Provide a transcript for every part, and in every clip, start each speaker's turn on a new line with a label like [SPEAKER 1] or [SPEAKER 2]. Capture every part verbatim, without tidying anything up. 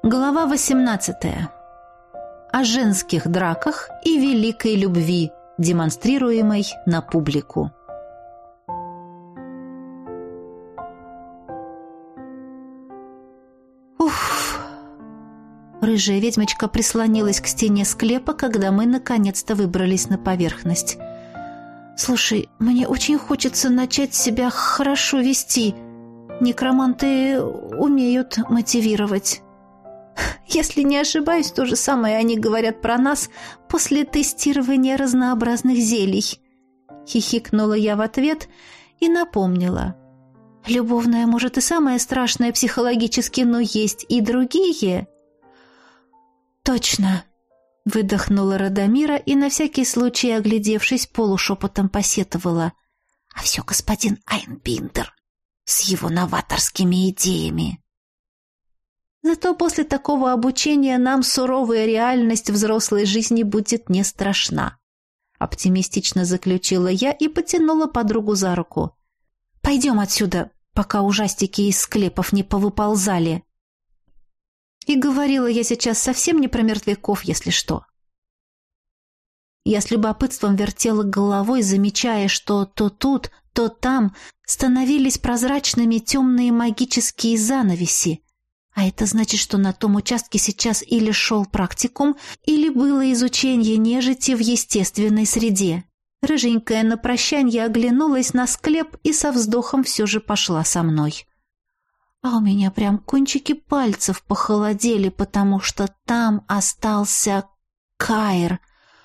[SPEAKER 1] Глава восемнадцатая. О женских драках и великой любви, демонстрируемой на публику. Уф! Рыжая ведьмочка прислонилась к стене склепа, когда мы наконец-то выбрались на поверхность. «Слушай, мне очень хочется начать себя хорошо вести. Некроманты умеют мотивировать». «Если не ошибаюсь, то же самое они говорят про нас после тестирования разнообразных зелий». Хихикнула я в ответ и напомнила. «Любовная, может, и самое страшное психологически, но есть и другие». «Точно», — выдохнула Радомира и, на всякий случай, оглядевшись, полушепотом посетовала. «А все господин Айнбиндер с его новаторскими идеями». Зато после такого обучения нам суровая реальность взрослой жизни будет не страшна. Оптимистично заключила я и потянула подругу за руку. «Пойдем отсюда, пока ужастики из склепов не повыползали». И говорила я сейчас совсем не про мертвяков, если что. Я с любопытством вертела головой, замечая, что то тут, то там становились прозрачными темные магические занавеси. А это значит, что на том участке сейчас или шел практикум, или было изучение нежити в естественной среде. Рыженькая на прощанье оглянулась на склеп и со вздохом все же пошла со мной. А у меня прям кончики пальцев похолодели, потому что там остался Кайр.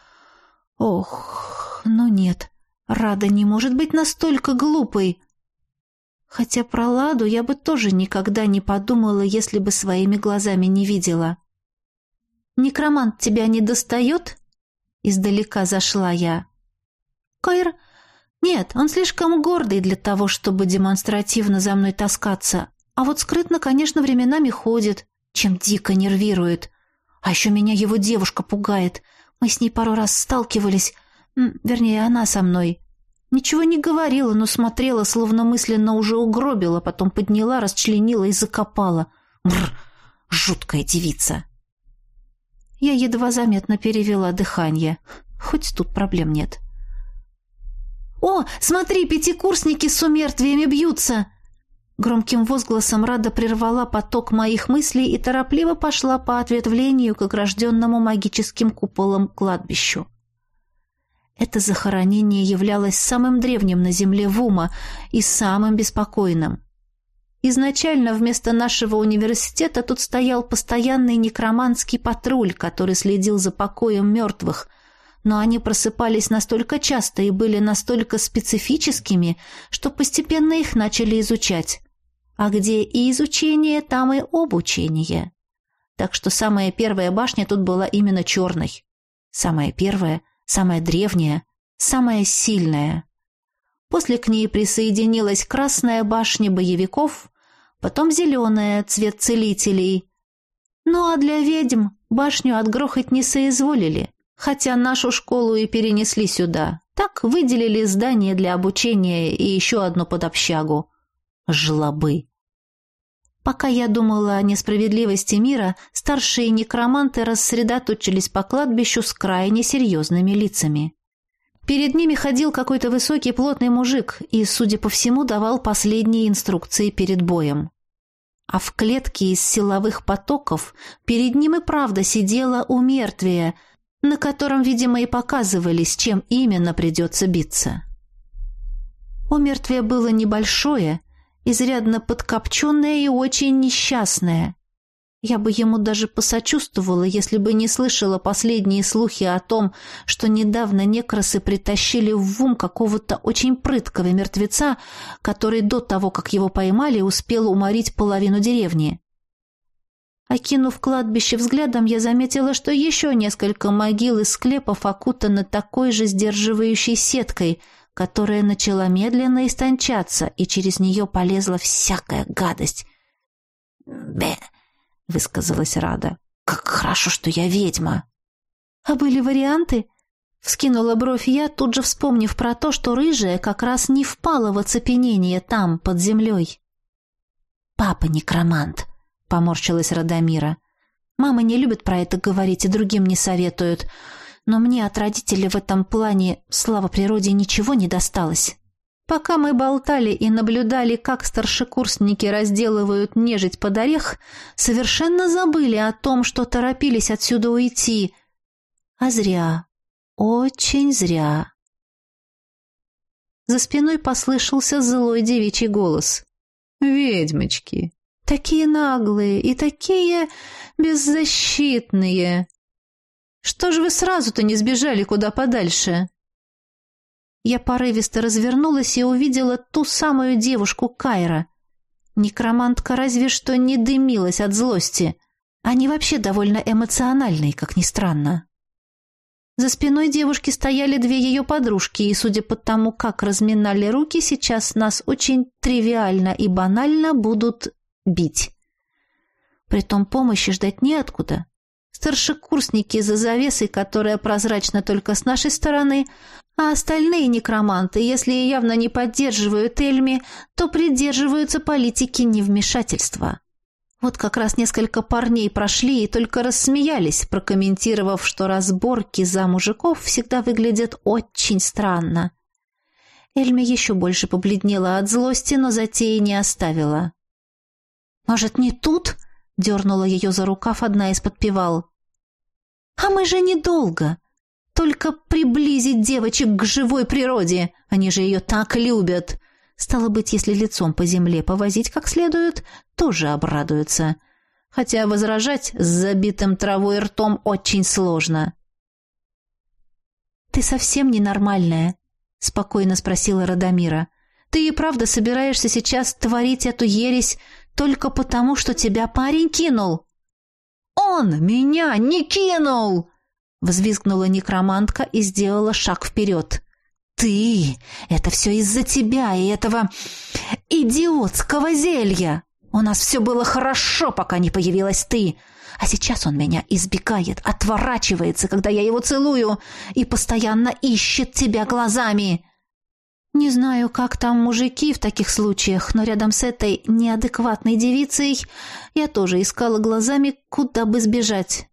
[SPEAKER 1] Ох, ну нет, Рада не может быть настолько глупой. Хотя про Ладу я бы тоже никогда не подумала, если бы своими глазами не видела. «Некромант тебя не достает?» Издалека зашла я. «Кайр? Нет, он слишком гордый для того, чтобы демонстративно за мной таскаться. А вот скрытно, конечно, временами ходит, чем дико нервирует. А еще меня его девушка пугает. Мы с ней пару раз сталкивались, вернее, она со мной». Ничего не говорила, но смотрела, словно мысленно уже угробила, потом подняла, расчленила и закопала. Бррр, жуткая девица. Я едва заметно перевела дыхание. Хоть тут проблем нет. «О, смотри, пятикурсники с умертвиями бьются!» Громким возгласом Рада прервала поток моих мыслей и торопливо пошла по ответвлению к огражденному магическим куполом кладбищу. Это захоронение являлось самым древним на земле Вума и самым беспокойным. Изначально вместо нашего университета тут стоял постоянный некроманский патруль, который следил за покоем мертвых, но они просыпались настолько часто и были настолько специфическими, что постепенно их начали изучать. А где и изучение, там и обучение. Так что самая первая башня тут была именно черной. Самая первая — самая древняя, самая сильная. После к ней присоединилась красная башня боевиков, потом зеленая, цвет целителей. Ну а для ведьм башню отгрохать не соизволили, хотя нашу школу и перенесли сюда. Так выделили здание для обучения и еще одно под общагу. Жлобы. Пока я думала о несправедливости мира, старшие некроманты рассредоточились по кладбищу с крайне серьезными лицами. Перед ними ходил какой-то высокий плотный мужик и, судя по всему, давал последние инструкции перед боем. А в клетке из силовых потоков перед ним и правда сидела умертвие, на котором, видимо, и показывали, с чем именно придется биться. Умертвие было небольшое, изрядно подкопченная и очень несчастная. Я бы ему даже посочувствовала, если бы не слышала последние слухи о том, что недавно некрасы притащили в Вум какого-то очень прыткого мертвеца, который до того, как его поймали, успел уморить половину деревни. Окинув кладбище взглядом, я заметила, что еще несколько могил и склепов окутаны такой же сдерживающей сеткой, которая начала медленно истончаться, и через нее полезла всякая гадость. «Бе!» — высказалась Рада. «Как хорошо, что я ведьма!» «А были варианты?» — вскинула бровь я, тут же вспомнив про то, что рыжая как раз не впала в оцепенение там, под землей. «Папа некромант», — поморщилась Радомира. Мама не любит про это говорить и другим не советуют, но мне от родителей в этом плане, слава природе, ничего не досталось. Пока мы болтали и наблюдали, как старшекурсники разделывают нежить под орех, совершенно забыли о том, что торопились отсюда уйти. А зря, очень зря. За спиной послышался злой девичий голос. «Ведьмочки! Такие наглые и такие беззащитные! Что же вы сразу-то не сбежали куда подальше?» Я порывисто развернулась и увидела ту самую девушку Кайра. Некромантка разве что не дымилась от злости. Они вообще довольно эмоциональные, как ни странно. За спиной девушки стояли две ее подружки, и, судя по тому, как разминали руки, сейчас нас очень тривиально и банально будут бить. Притом помощи ждать неоткуда. Старшекурсники за завесой, которая прозрачна только с нашей стороны, а остальные некроманты, если явно не поддерживают Эльми, то придерживаются политики невмешательства. Вот как раз несколько парней прошли и только рассмеялись, прокомментировав, что разборки за мужиков всегда выглядят очень странно. Эльми еще больше побледнела от злости, но затеи не оставила. «Может, не тут?» — дернула ее за рукав одна из подпевал. «А мы же недолго. Только приблизить девочек к живой природе. Они же ее так любят. Стало быть, если лицом по земле повозить как следует, тоже обрадуются. Хотя возражать с забитым травой ртом очень сложно». «Ты совсем ненормальная?» — спокойно спросила Радомира. «Ты и правда собираешься сейчас творить эту ересь только потому, что тебя парень кинул?» «Он меня не кинул!» — взвизгнула некромантка и сделала шаг вперед. «Ты! Это все из-за тебя и этого идиотского зелья! У нас все было хорошо, пока не появилась ты, а сейчас он меня избегает, отворачивается, когда я его целую, и постоянно ищет тебя глазами!» Не знаю, как там мужики в таких случаях, но рядом с этой неадекватной девицей я тоже искала глазами, куда бы сбежать.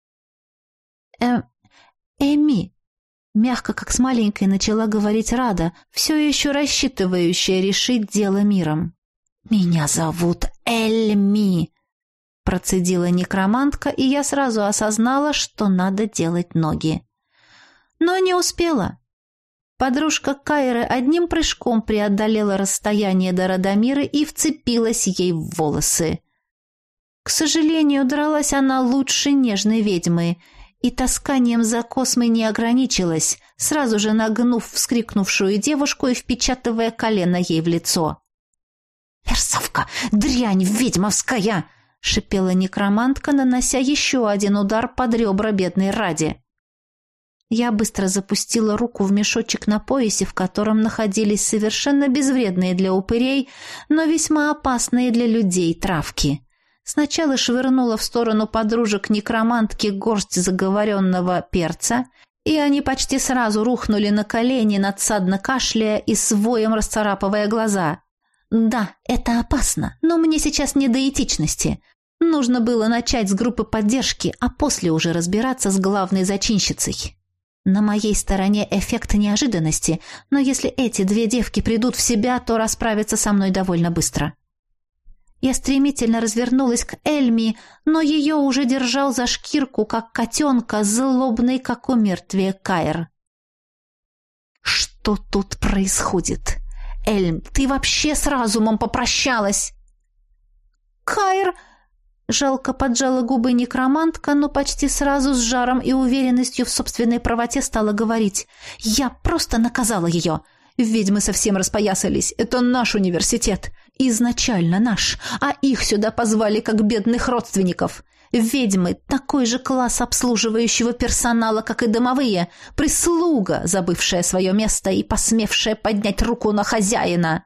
[SPEAKER 1] «Э, Эми», — мягко, как с маленькой, начала говорить Рада, все еще рассчитывающая решить дело миром. «Меня зовут Эльми», — процедила некромантка, и я сразу осознала, что надо делать ноги. Но не успела. Подружка Кайры одним прыжком преодолела расстояние до Радомиры и вцепилась ей в волосы. К сожалению, дралась она лучше нежной ведьмы, и тасканием за космой не ограничилась, сразу же нагнув вскрикнувшую девушку и впечатывая колено ей в лицо. «Мерзавка! Дрянь ведьмовская!» — шипела некромантка, нанося еще один удар под ребра бедной Ради. Я быстро запустила руку в мешочек на поясе, в котором находились совершенно безвредные для упырей, но весьма опасные для людей травки. Сначала швырнула в сторону подружек некромантки горсть заговоренного перца, и они почти сразу рухнули на колени, надсадно кашляя и с воем расцарапывая глаза. Да, это опасно, но мне сейчас не до этичности. Нужно было начать с группы поддержки, а после уже разбираться с главной зачинщицей. На моей стороне эффект неожиданности, но если эти две девки придут в себя, то расправятся со мной довольно быстро. Я стремительно развернулась к Эльми, но ее уже держал за шкирку, как котенка, злобный, как у мертвия Кайр. «Что тут происходит? Эльм, ты вообще с разумом попрощалась?» «Кайр!» Жалко поджала губы некромантка, но почти сразу с жаром и уверенностью в собственной правоте стала говорить. «Я просто наказала ее. Ведьмы совсем распоясались. Это наш университет. Изначально наш. А их сюда позвали как бедных родственников. Ведьмы – такой же класс обслуживающего персонала, как и домовые. Прислуга, забывшая свое место и посмевшая поднять руку на хозяина».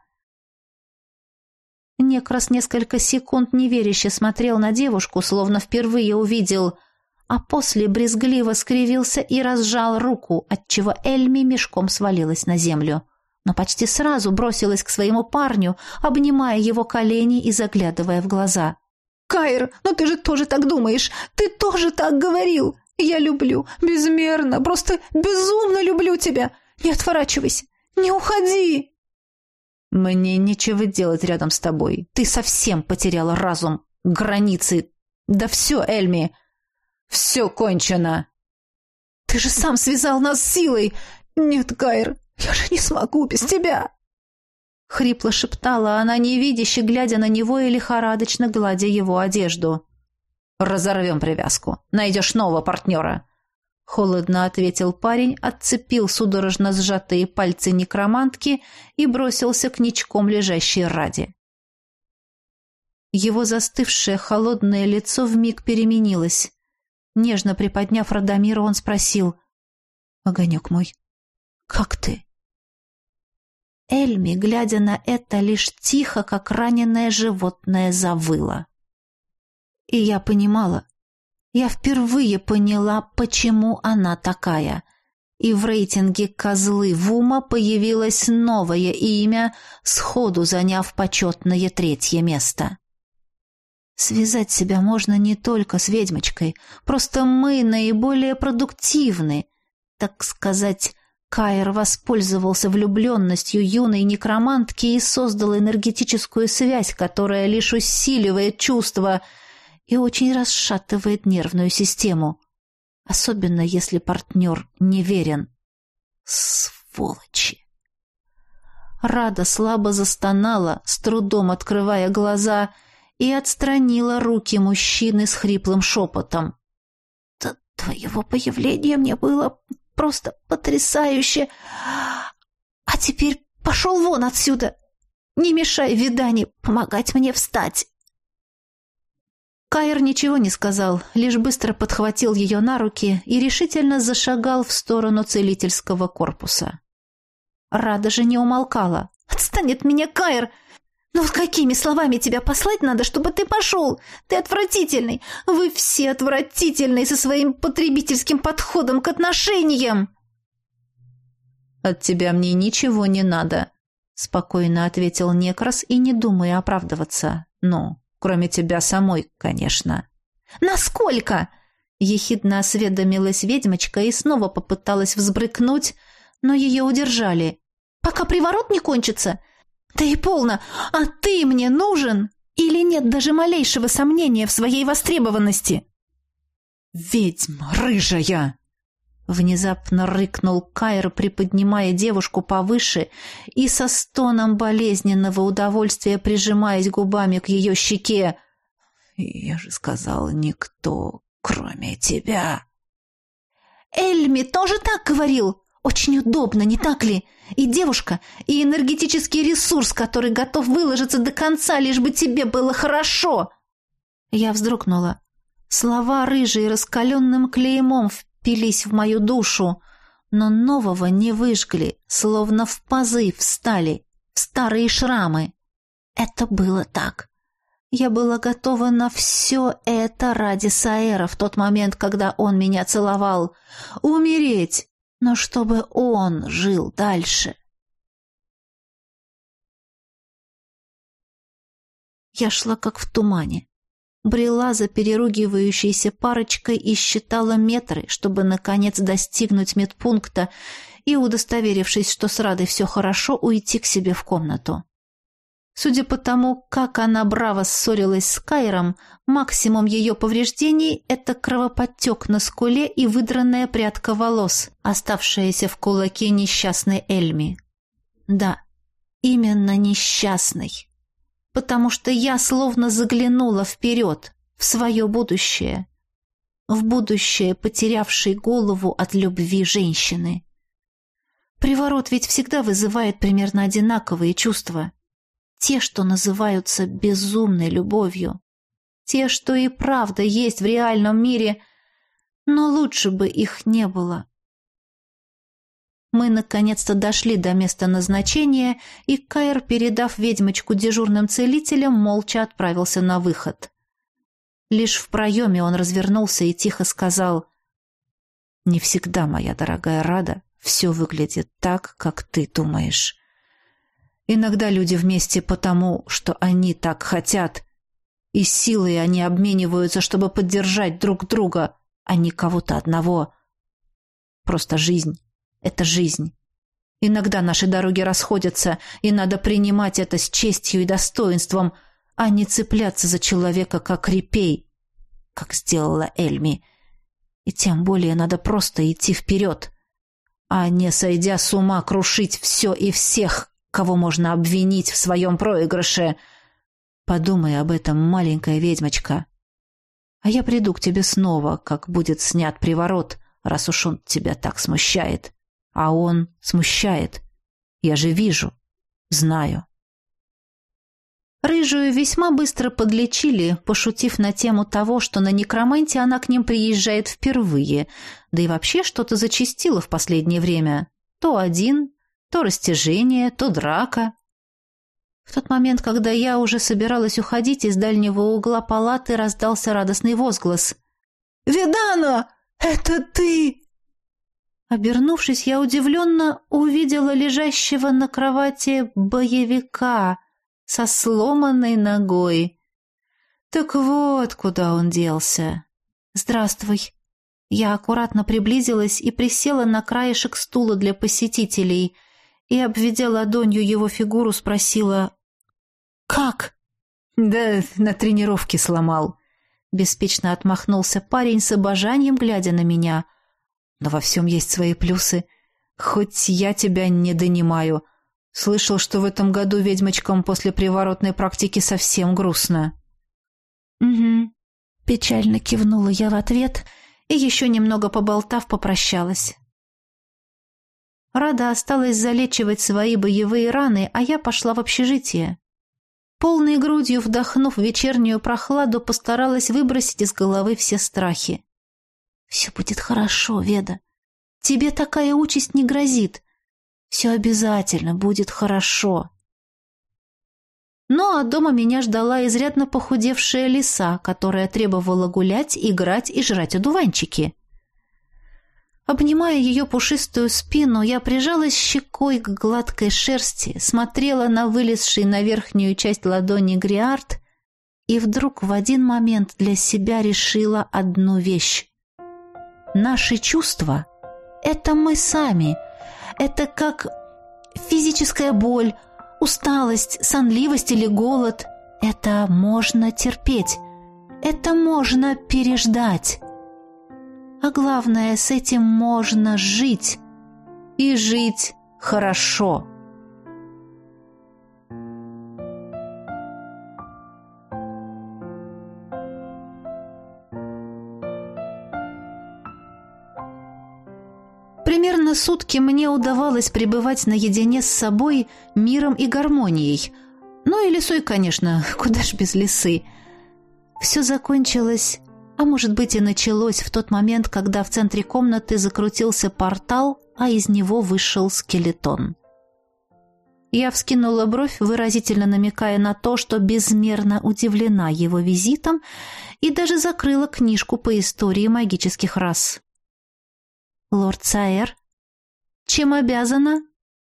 [SPEAKER 1] Некрас несколько секунд неверяще смотрел на девушку, словно впервые увидел, а после брезгливо скривился и разжал руку, отчего Эльми мешком свалилась на землю. Но почти сразу бросилась к своему парню, обнимая его колени и заглядывая в глаза. Кайр, но ты же тоже так думаешь. Ты тоже так говорил. Я люблю, безмерно, просто безумно люблю тебя. Не отворачивайся, не уходи. Мне нечего делать рядом с тобой. Ты совсем потеряла разум, границы. Да все, Эльми, все кончено. Ты же сам связал нас силой. Нет, Кайр, я же не смогу без тебя. Хрипло шептала она, невидяще, глядя на него и лихорадочно гладя его одежду. «Разорвем привязку. Найдешь нового партнера», — холодно ответил парень, отцепил судорожно сжатые пальцы некромантки и бросился к ничком лежащей Раде. Его застывшее холодное лицо вмиг переменилось. Нежно приподняв Радомира, он спросил: «Огонек мой, как ты?» Эльми, глядя на это, лишь тихо, как раненое животное, завыла. И я понимала, я впервые поняла, почему она такая. И в рейтинге «Козлы Вума» появилось новое имя, сходу заняв почетное третье место. Связать себя можно не только с ведьмочкой, просто мы наиболее продуктивны, так сказать. Кайр воспользовался влюбленностью юной некромантки и создал энергетическую связь, которая лишь усиливает чувства и очень расшатывает нервную систему, особенно если партнер неверен. Сволочи! Рада слабо застонала, с трудом открывая глаза, и отстранила руки мужчины с хриплым шепотом. «До твоего появления мне было просто потрясающе. А теперь пошел вон отсюда. Не мешай Видане помогать мне встать». Кайр ничего не сказал, лишь быстро подхватил ее на руки и решительно зашагал в сторону целительского корпуса. Рада же не умолкала. «Отстань от меня, Кайр! Ну вот какими словами тебя послать надо, чтобы ты пошел? Ты отвратительный! Вы все отвратительные со своим потребительским подходом к отношениям!» «От тебя мне ничего не надо», — спокойно ответил Некрас и не думая оправдываться. «Ну, кроме тебя самой, конечно». «Насколько?» — ехидно осведомилась ведьмочка и снова попыталась взбрыкнуть, но ее удержали. «Пока приворот не кончится? Да и полно! А ты мне нужен? Или нет даже малейшего сомнения в своей востребованности?»
[SPEAKER 2] «Ведьма рыжая!»
[SPEAKER 1] Внезапно рыкнул Кайр, приподнимая девушку повыше и со стоном болезненного удовольствия прижимаясь губами к ее щеке.
[SPEAKER 2] «Я же сказал, никто, кроме тебя».
[SPEAKER 1] «Эльми тоже так говорил? Очень удобно, не так ли? И девушка, и энергетический ресурс, который готов выложиться до конца, лишь бы тебе было хорошо». Я вздрогнула. Слова рыжие раскаленным клеймом впились в мою душу, но нового не выжгли, словно в пазы встали, в старые шрамы. Это было так. Я была готова на все это ради Саэра в тот момент, когда он меня целовал. Умереть, но чтобы он жил дальше. Я шла как в тумане. Брела за переругивающейся парочкой и считала метры, чтобы, наконец, достигнуть медпункта и, удостоверившись, что с Радой все хорошо, уйти к себе в комнату. Судя по тому, как она браво ссорилась с Кайром, максимум ее повреждений — это кровоподтек на скуле и выдранная прядка волос, оставшаяся в кулаке несчастной Эльми. Да, именно несчастной. Потому что я словно заглянула вперед, в свое будущее. В будущее, потерявшей голову от любви женщины. Приворот ведь всегда вызывает примерно одинаковые чувства. Те, что называются безумной любовью. Те, что и правда есть в реальном мире, но лучше бы их не было. Мы наконец-то дошли до места назначения, и Кайр, передав ведьмочку дежурным целителям, молча отправился на выход. Лишь в проеме он развернулся и тихо сказал: «Не всегда, моя дорогая Рада, все выглядит так, как ты думаешь. Иногда люди вместе потому, что они так хотят, И силой они обмениваются, чтобы поддержать друг друга, а не кого-то одного. Просто жизнь — это жизнь. Иногда наши дороги расходятся, и надо принимать это с честью и достоинством, а не цепляться за человека, как репей, как сделала Эльми. И тем более надо просто идти вперед, а не, сойдя с ума, крушить все и всех, кого можно обвинить в своем проигрыше. Подумай об этом, маленькая ведьмочка. А я приду к тебе снова, как будет снят приворот, раз уж он тебя так смущает. А он смущает. Я же вижу, знаю. Рыжую весьма быстро подлечили, пошутив на тему того, что на некроманте она к ним приезжает впервые, да и вообще что-то зачастило в последнее время. То один, то растяжение, то драка. В тот момент, когда я уже собиралась уходить, из дальнего угла палаты раздался радостный возглас. «Видана, это ты!» Обернувшись, я удивленно увидела лежащего на кровати боевика со сломанной ногой. Так вот, куда он делся. «Здравствуй». Я аккуратно приблизилась и присела на краешек стула для посетителей и, обведя ладонью его фигуру, спросила: «Как?» «Да на тренировке сломал», — беспечно отмахнулся парень с обожанием, глядя на меня. «Но во всем есть свои плюсы. Хоть я тебя не донимаю. Слышал, что в этом году ведьмочкам после приворотной практики совсем грустно». «Угу», — печально кивнула я в ответ и, еще немного поболтав, попрощалась. Рада осталась залечивать свои боевые раны, а я пошла в общежитие. Полной грудью вдохнув вечернюю прохладу, постаралась выбросить из головы все страхи. «Все будет хорошо, Веда. Тебе такая участь не грозит. Все обязательно будет хорошо». Ну, а дома меня ждала изрядно похудевшая лиса, которая требовала гулять, играть и жрать одуванчики. Обнимая ее пушистую спину, я прижалась щекой к гладкой шерсти, смотрела на вылезший на верхнюю часть ладони гриард и вдруг в один момент для себя решила одну вещь. Наши чувства — это мы сами. Это как физическая боль, усталость, сонливость или голод. Это можно терпеть. Это можно переждать. А главное, с этим можно жить. И жить хорошо. Примерно сутки мне удавалось пребывать наедине с собой, миром и гармонией. Ну и лисой, конечно, куда ж без лисы. Все закончилось, а может быть и началось в тот момент, когда в центре комнаты закрутился портал, а из него вышел скелетон. Я вскинула бровь, выразительно намекая на то, что безмерно удивлена его визитом, и даже закрыла книжку по истории магических рас. «Лорд Саэр, чем обязана?»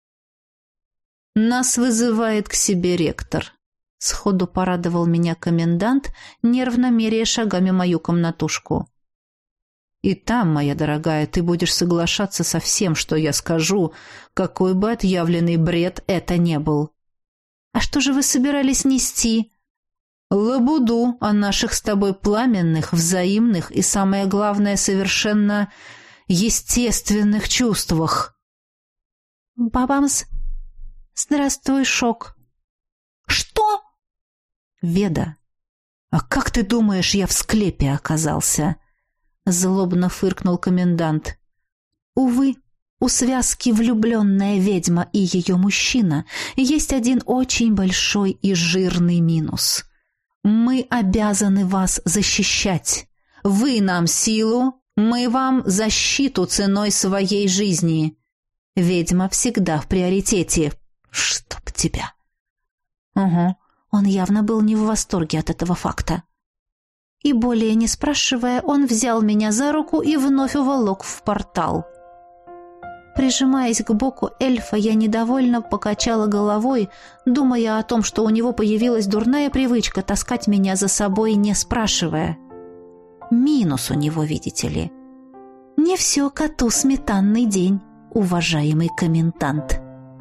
[SPEAKER 1] «Нас вызывает к себе ректор», — сходу порадовал меня комендант, нервно меряя шагами мою комнатушку. «И там, моя дорогая, ты будешь соглашаться со всем, что я скажу, какой бы отъявленный бред это не был». «А что же вы собирались нести?» «Лабуду о наших с тобой пламенных, взаимных и, самое главное, совершенно естественных чувствах». «Бабамс, здравствуй, шок». «Что?» «Веда, а как ты думаешь, я в склепе оказался?» Злобно фыркнул комендант. «Увы, у связки влюбленная ведьма и ее мужчина есть один очень большой и жирный минус. Мы обязаны вас защищать. Вы нам силу, мы вам защиту ценой своей жизни. Ведьма всегда в приоритете. Чтоб тебя». Угу, он явно был не в восторге от этого факта. И более не спрашивая, он взял меня за руку и вновь уволок в портал. Прижимаясь к боку эльфа, я недовольно покачала головой, думая о том, что у него появилась дурная привычка таскать меня за собой, не спрашивая. Минус у него, видите ли. Не все коту сметанный день, уважаемый комендант.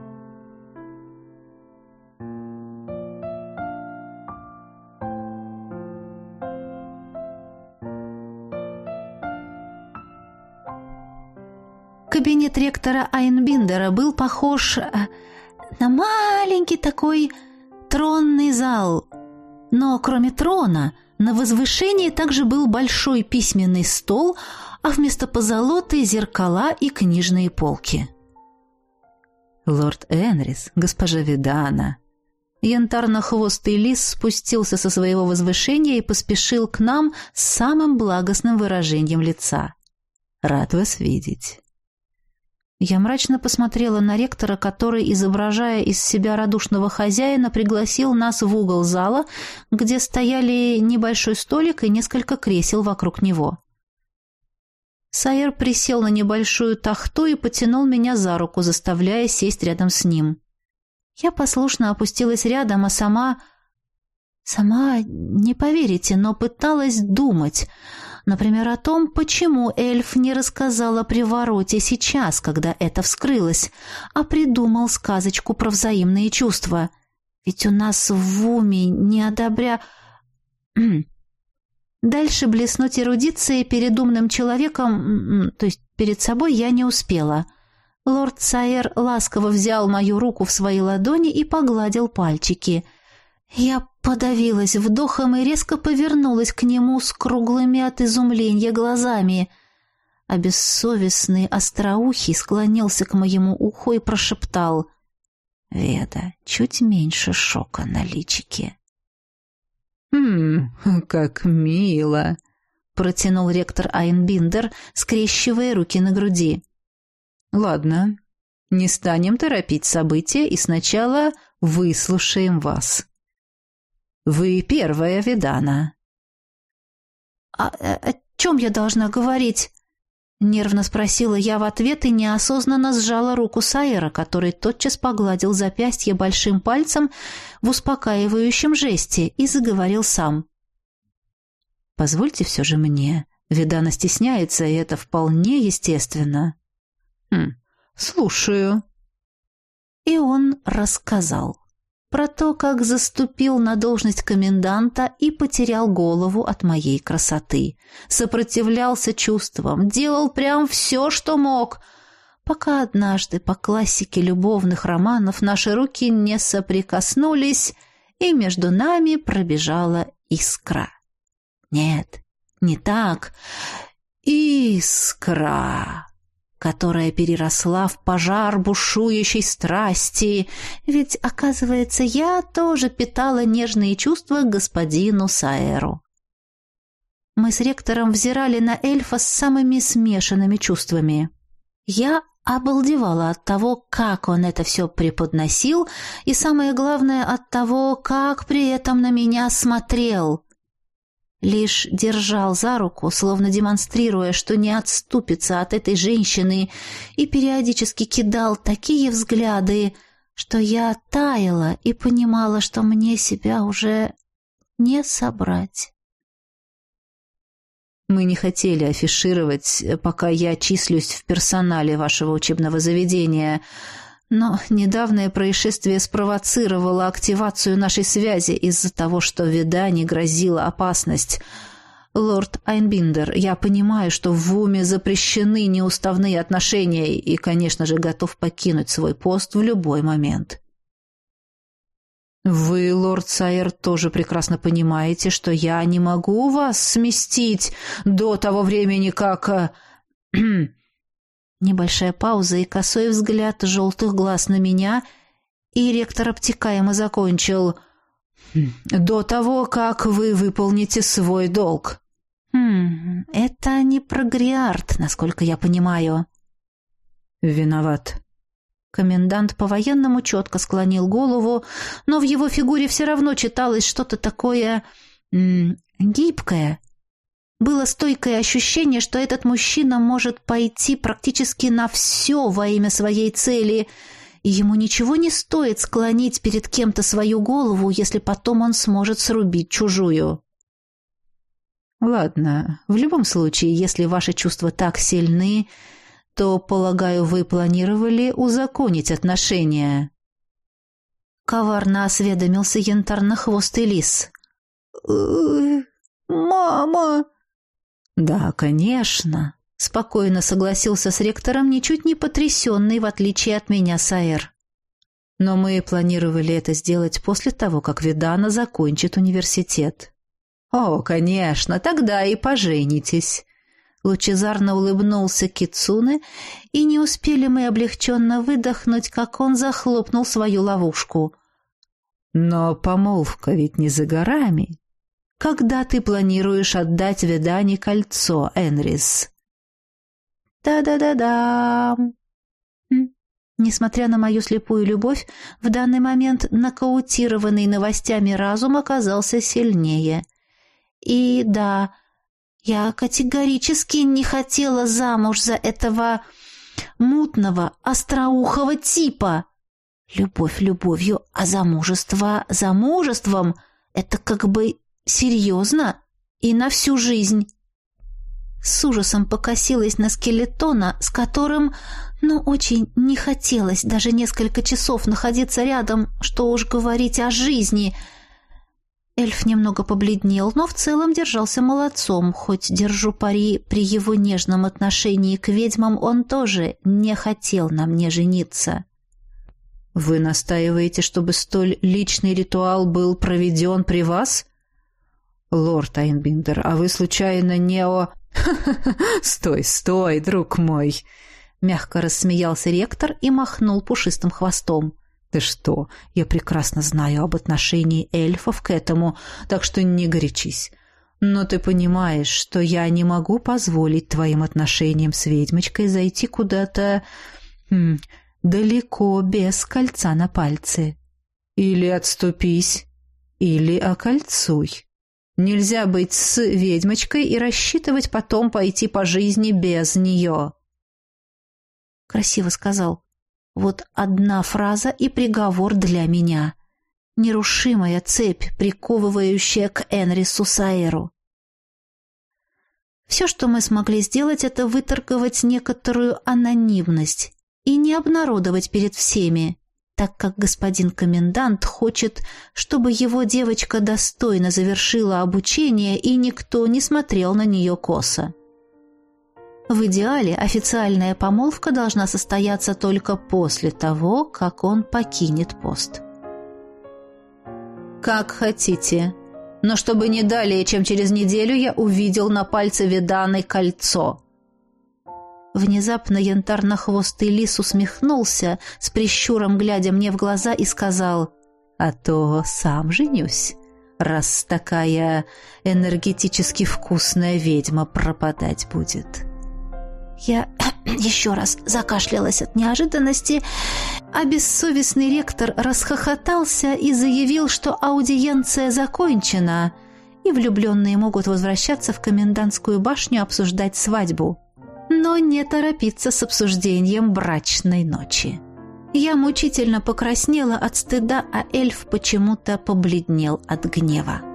[SPEAKER 1] Кабинет ректора Айнбиндера был похож на маленький такой тронный зал. Но кроме трона, на возвышении также был большой письменный стол, а вместо позолоты зеркала и книжные полки.
[SPEAKER 2] «Лорд Энрис, госпожа Видана».
[SPEAKER 1] Янтарно-хвостый лис спустился со своего возвышения и поспешил к нам с самым благостным выражением лица.
[SPEAKER 2] «Рад вас видеть».
[SPEAKER 1] Я мрачно посмотрела на ректора, который, изображая из себя радушного хозяина, пригласил нас в угол зала, где стояли небольшой столик и несколько кресел вокруг него. Сайер присел на небольшую тахту и потянул меня за руку, заставляя сесть рядом с ним. Я послушно опустилась рядом, а сама... Сама, не поверите, но пыталась думать... Например, о том, почему эльф не рассказал о привороте сейчас, когда это вскрылось, а придумал сказочку про взаимные чувства. Ведь у нас в уме не одобря... Дальше блеснуть эрудицией перед умным человеком, то есть перед собой, я не успела. Лорд Сайер ласково взял мою руку в свои ладони и погладил пальчики. Я подавилась вдохом и резко повернулась к нему с круглыми от изумления глазами. А бессовестный остроухий склонился к моему уху и прошептал: «Веда, чуть меньше шока на личике».
[SPEAKER 2] «Хм, как мило!» —
[SPEAKER 1] протянул ректор Айнбиндер, скрещивая руки на груди.
[SPEAKER 2] «Ладно, не станем торопить события и сначала выслушаем вас. Вы первая, Видана».
[SPEAKER 1] «А о чем я должна говорить?» — нервно спросила я в ответ и неосознанно сжала руку Сайера, который тотчас погладил запястье большим пальцем в успокаивающем жесте и заговорил сам.
[SPEAKER 2] «Позвольте все же мне. Видана стесняется, и это вполне естественно». «Хм, слушаю».
[SPEAKER 1] И он рассказал про то, как заступил на должность коменданта и потерял голову от моей красоты. Сопротивлялся чувствам, делал прям все, что мог, пока однажды по классике любовных романов наши руки не соприкоснулись, и между нами пробежала искра. Нет, не так. Искра, которая переросла в пожар бушующей страсти, ведь, оказывается, я тоже питала нежные чувства к господину Сайеру. Мы с ректором взирали на эльфа с самыми смешанными чувствами. Я обалдевала от того, как он это все преподносил, и, самое главное, от того, как при этом на меня смотрел. Лишь держал за руку, словно демонстрируя, что не отступится от этой женщины, и периодически кидал такие взгляды, что я таяла и понимала, что мне себя уже не собрать.
[SPEAKER 2] Мы не хотели афишировать, пока я числюсь в персонале вашего учебного заведения, но недавнее происшествие спровоцировало активацию нашей связи из-за того, что Видане грозила опасность. Лорд Айнбиндер, я понимаю, что в уме запрещены неуставные отношения и, конечно же, готов покинуть свой пост в любой момент. Вы, лорд Сайер, тоже прекрасно понимаете, что я не могу вас сместить до того времени, как...
[SPEAKER 1] Небольшая пауза и косой взгляд желтых глаз на меня, и ректор обтекаемо закончил:
[SPEAKER 2] «До того, как вы выполните свой долг».
[SPEAKER 1] «Хм, это не про Гриард, насколько я понимаю».
[SPEAKER 2] «Виноват».
[SPEAKER 1] Комендант по-военному четко склонил голову, но в его фигуре все равно читалось что-то такое м- гибкое. Было стойкое ощущение, что этот мужчина может пойти практически на все во имя своей цели, и ему ничего не стоит склонить перед кем-то свою голову, если потом он сможет срубить чужую.
[SPEAKER 2] Ладно, в любом случае, если ваши чувства так сильны, то, полагаю, вы планировали узаконить отношения.
[SPEAKER 1] Коварно осведомился янтарно-хвостый лис. «Мама!»
[SPEAKER 2] «Да, конечно», — спокойно согласился с ректором, ничуть не потрясенный, в отличие от меня, Саэр. «Но мы планировали это сделать после того, как Видана закончит университет». «О, конечно, тогда и поженитесь», — лучезарно улыбнулся Кицуне, и не успели мы облегченно выдохнуть, как он захлопнул свою ловушку. «Но помолвка ведь не за горами. Когда ты планируешь отдать Видане кольцо, Энрис?»
[SPEAKER 1] «Да-да-да-да!» Несмотря на мою слепую любовь, в данный момент нокаутированный новостями разум оказался сильнее. И да, я категорически не хотела замуж за этого мутного, остроухого типа. Любовь любовью, а замужество замужеством — это как бы серьезно и на всю жизнь. С ужасом покосилась на скелетона, с которым, ну, очень не хотелось даже несколько часов находиться рядом, что уж говорить о жизни. Эльф немного побледнел, но в целом держался молодцом, хоть, держу пари, при его нежном отношении к ведьмам он тоже не хотел на мне жениться.
[SPEAKER 2] «Вы настаиваете, чтобы столь личный ритуал был проведен при вас? Лорд Айнбиндер, а вы случайно не о...» «Стой, стой, друг мой!» Мягко рассмеялся ректор и махнул пушистым хвостом. «Ты что, я прекрасно знаю об отношении эльфов к этому, так что не горячись. Но ты понимаешь, что я не могу позволить твоим отношениям с ведьмочкой зайти куда-то хм, далеко без кольца на пальце. Или отступись, или окольцуй. Нельзя быть с ведьмочкой и рассчитывать потом пойти по жизни без нее».
[SPEAKER 1] Красиво сказал. Вот одна фраза и приговор для меня. Нерушимая цепь, приковывающая к Энрису Саэру. Все, что мы смогли сделать, это выторговать некоторую анонимность и не обнародовать перед всеми, так как господин комендант хочет, чтобы его девочка достойно завершила обучение и никто не смотрел на нее косо. В идеале официальная помолвка должна состояться только после того, как он покинет пост.
[SPEAKER 2] «Как хотите, но чтобы не далее, чем через неделю я увидел на пальце Виданы кольцо».
[SPEAKER 1] Внезапно янтарно-хвостый лис усмехнулся, с прищуром глядя мне в глаза, и сказал:
[SPEAKER 2] «А то сам женюсь, раз такая энергетически вкусная ведьма пропадать будет».
[SPEAKER 1] Я еще раз закашлялась от неожиданности, а бессовестный ректор расхохотался и заявил, что аудиенция закончена, и влюбленные могут возвращаться в комендантскую башню обсуждать свадьбу, но не торопиться с обсуждением брачной ночи. Я мучительно покраснела от стыда, а эльф почему-то побледнел от гнева.